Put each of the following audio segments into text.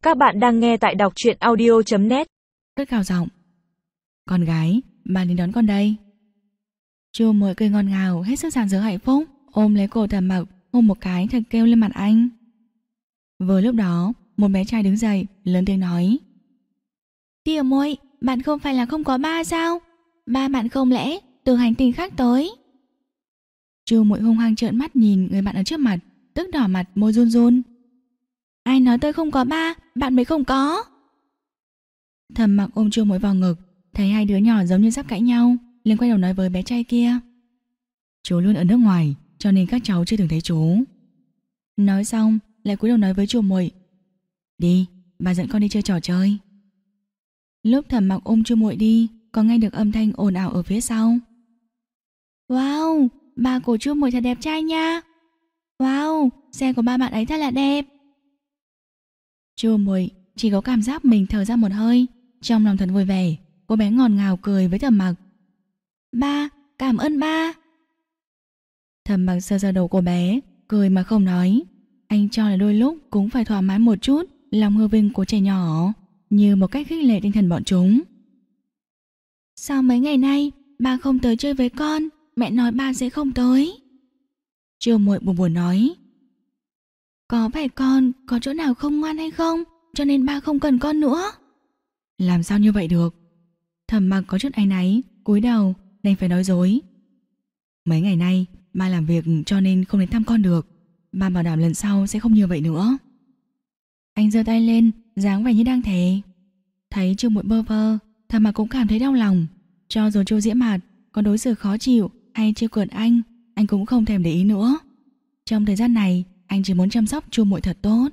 Các bạn đang nghe tại đọc truyện audio.net. Rất cao giọng: "Con gái, bà đến đón con đây." Chu Muội cười ngọt ngào, hết sức rạng rỡ hạnh phúc, ôm lấy cổ Thẩm Mặc, hôn một cái thật kêu lên mặt anh. Vừa lúc đó, một bé trai đứng dậy, lớn tiếng nói: "Tiểu Muội, bạn không phải là không có ba sao? Ba bạn không lẽ từ hành tinh khác tới?" Chu Muội hung hăng trợn mắt nhìn người bạn ở trước mặt, tức đỏ mặt, môi run run. "Ai nói tôi không có ba, bạn mới không có." Thẩm Mặc ôm Chu Muội vào ngực, thấy hai đứa nhỏ giống như sắp cãi nhau, liền quay đầu nói với bé trai kia: "Chú luôn ở nước ngoài, cho nên các cháu chưa từng thấy chú." Nói xong, lại cúi đầu nói với Chu Muội: "Đi, bà dẫn con đi chơi trò chơi." Lúc Thẩm Mặc ôm Chu Muội đi, còn nghe được âm thanh ồn ào ở phía sau: "Wow, ba của Chu Muội thật đẹp trai nha. Wow, xe của ba bạn ấy thật là đẹp." Chu Muội chỉ có cảm giác mình thở ra một hơi, trong lòng thật vui vẻ. Cô bé ngọt ngào cười với Thẩm Mặc: "Ba, cảm ơn ba." Thẩm Mặc sờ sờ đầu cô bé, cười mà không nói. Anh cho là đôi lúc cũng phải thỏa mãn một chút lòng hư vinh của trẻ nhỏ, như một cách khích lệ tinh thần bọn chúng. "Sao mấy ngày nay ba không tới chơi với con? Mẹ nói ba sẽ không tới." Chu Muội buồn buồn nói: "Có phải con có chỗ nào không ngoan hay không, cho nên ba không cần con nữa?" "Làm sao như vậy được?" Thẩm Mặc có chút áy náy, cúi đầu, đành phải nói dối: "Mấy ngày nay ba làm việc cho nên không đến thăm con được. Ba bảo đảm lần sau sẽ không như vậy nữa." Anh giơ tay lên, dáng vẻ như đang thề. Thấy Chu Muội bơ vơ, Thẩm Mặc cũng cảm thấy đau lòng. Cho dù Chu Diễm Mạt có đối xử khó chịu hay trêu cợt anh cũng không thèm để ý nữa. Trong thời gian này, anh chỉ muốn chăm sóc Chu Muội thật tốt.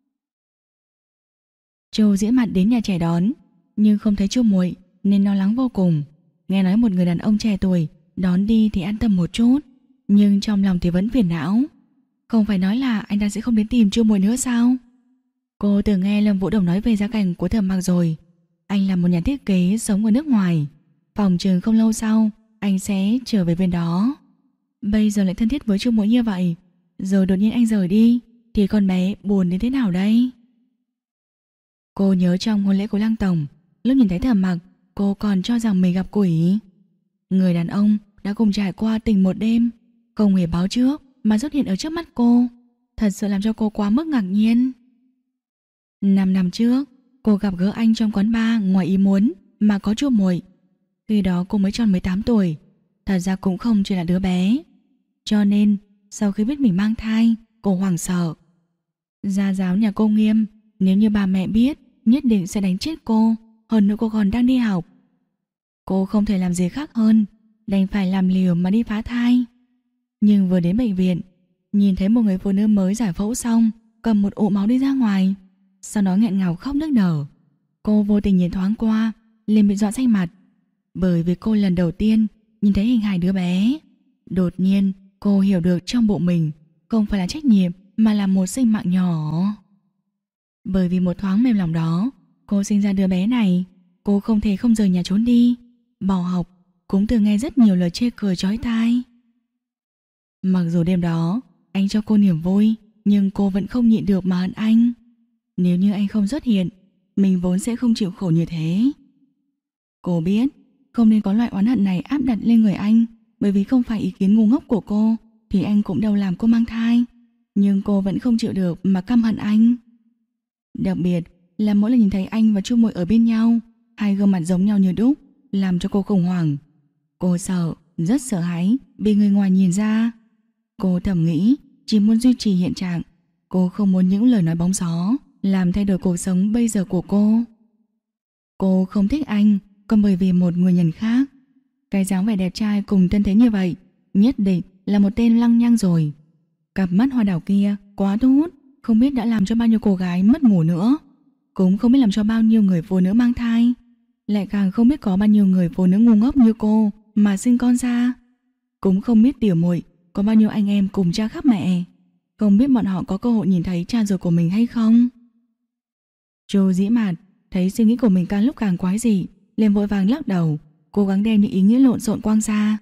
Chu Diễm Mạt đến nhà trẻ đón, nhưng không thấy Chu Muội nên lo lắng vô cùng. Nghe nói một người đàn ông trẻ tuổi đón đi thì an tâm một chút, nhưng trong lòng thì vẫn phiền não. Không phải nói là anh ta sẽ không đến tìm Chu Muội nữa sao? Cô từng nghe Lâm Vũ Đồng nói về gia cảnh của Thẩm Mặc rồi. Anh là một nhà thiết kế sống ở nước ngoài, phòng chừng không lâu sau anh sẽ trở về bên đó. Bây giờ lại thân thiết với Chu Muội như vậy, rồi đột nhiên anh rời đi thì con bé buồn đến thế nào đây? Cô nhớ trong hôn lễ của Lăng Tổng, lúc nhìn thấy Thẩm Mặc, cô còn cho rằng mình gặp quỷ. Người đàn ông đã cùng trải qua tình một đêm, không hề báo trước mà xuất hiện ở trước mắt cô, thật sự làm cho cô quá mức ngạc nhiên. 5 năm trước, cô gặp gỡ anh trong quán bar ngoài ý muốn mà có Chu Muội. Khi đó cô mới tròn 18 tuổi, thật ra cũng không chỉ là đứa bé. Cho nên, sau khi biết mình mang thai, cô hoảng sợ. Gia giáo nhà cô nghiêm, nếu như bà mẹ biết, nhất định sẽ đánh chết cô, hơn nữa cô còn đang đi học. Cô không thể làm gì khác hơn, đành phải làm liều mà đi phá thai. Nhưng vừa đến bệnh viện, nhìn thấy một người phụ nữ mới giải phẫu xong, cầm một ụ máu đi ra ngoài, sau đó nghẹn ngào khóc nức nở. Cô vô tình nhìn thoáng qua, liền bị dọa xanh mặt, bởi vì cô lần đầu tiên nhìn thấy hình hài đứa bé. Đột nhiên cô hiểu được trong bụng mình không phải là trách nhiệm mà là một sinh mạng nhỏ. Bởi vì một thoáng mềm lòng đó, cô sinh ra đứa bé này. Cô không thể không rời nhà trốn đi, bỏ học, cũng từng nghe rất nhiều lời chê cười chói tai. Mặc dù đêm đó anh cho cô niềm vui, nhưng cô vẫn không nhịn được mà hận anh. Nếu như anh không xuất hiện, mình vốn sẽ không chịu khổ như thế. Cô biết không nên có loại oán hận này áp đặt lên người anh, bởi vì không phải ý kiến ngu ngốc của cô thì anh cũng đâu làm cô mang thai. Nhưng cô vẫn không chịu được mà căm hận anh. Đặc biệt là mỗi lần nhìn thấy anh và Chu Muội ở bên nhau, hai gương mặt giống nhau như đúc, làm cho cô khủng hoảng. Cô sợ, rất sợ hãi bị người ngoài nhìn ra. Cô thầm nghĩ chỉ muốn duy trì hiện trạng. Cô không muốn những lời nói bóng gió làm thay đổi cuộc sống bây giờ của cô. Cô không thích anh, còn bởi vì một nguyên nhân khác. Cái dáng vẻ đẹp trai cùng thân thế như vậy nhất định là một tên lăng nhăng rồi. Cặp mắt hoa đào kia quá thu hút, không biết đã làm cho bao nhiêu cô gái mất ngủ nữa, cũng không biết làm cho bao nhiêu người phụ nữ mang thai, lại càng không biết có bao nhiêu người phụ nữ ngu ngốc như cô mà sinh con ra. Cũng không biết Tiểu Muội có bao nhiêu anh em cùng cha khác mẹ, không biết bọn họ có cơ hội nhìn thấy cha ruột của mình hay không. Chu Diễm Mạt thấy suy nghĩ của mình càng lúc càng quái dị, liền vội vàng lắc đầu, cố gắng đem những ý nghĩa lộn xộn quăng ra.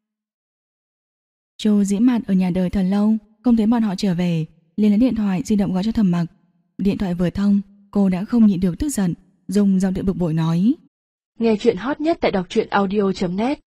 Chu Diễm Mạt ở nhà đợi thật lâu, không thấy bọn họ trở về, liền lấy điện thoại di động gọi cho Thẩm Mặc. Điện thoại vừa thông, cô đã không nhịn được tức giận, dùng giọng điệu bực bội nói. Nghe chuyện hot nhất tại đọc truyện audio.net